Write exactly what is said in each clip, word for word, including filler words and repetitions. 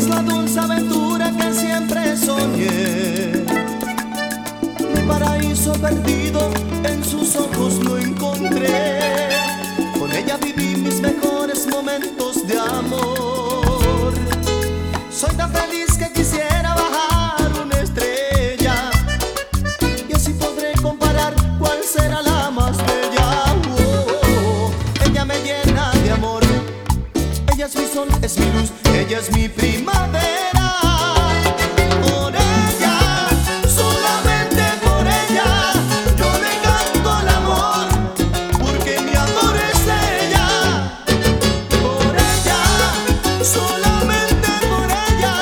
la dulce aventura que siempre soñé. Mi paraíso perdido en sus ojos lo encontré. Con ella viví mis mejores momentos de amor. Soy tan feliz que quisiera bajar una estrella y así podré comparar cuál será la más bella. Oh, ella me llena de amor. Ella es mi sol, es mi luz, ella es mi primavera. Por ella, solamente por ella, yo le canto el amor, porque mi amor es ella. Por ella, solamente por ella.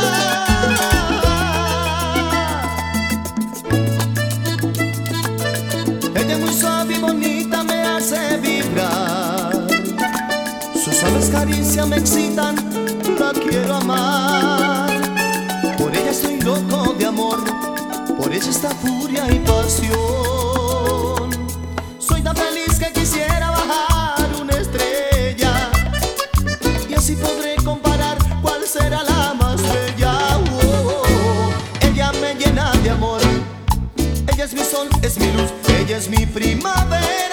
Ella es muy suave y bonita, me hace vibrar. Sus suaves caricias me excitan, la quiero amar. Por ella estoy loco de amor, por ella esta furia y pasión. Soy tan feliz que quisiera bajar una estrella y así podré comparar cuál será la más bella. Oh, ella me llena de amor. Ella es mi sol, es mi luz, ella es mi primavera.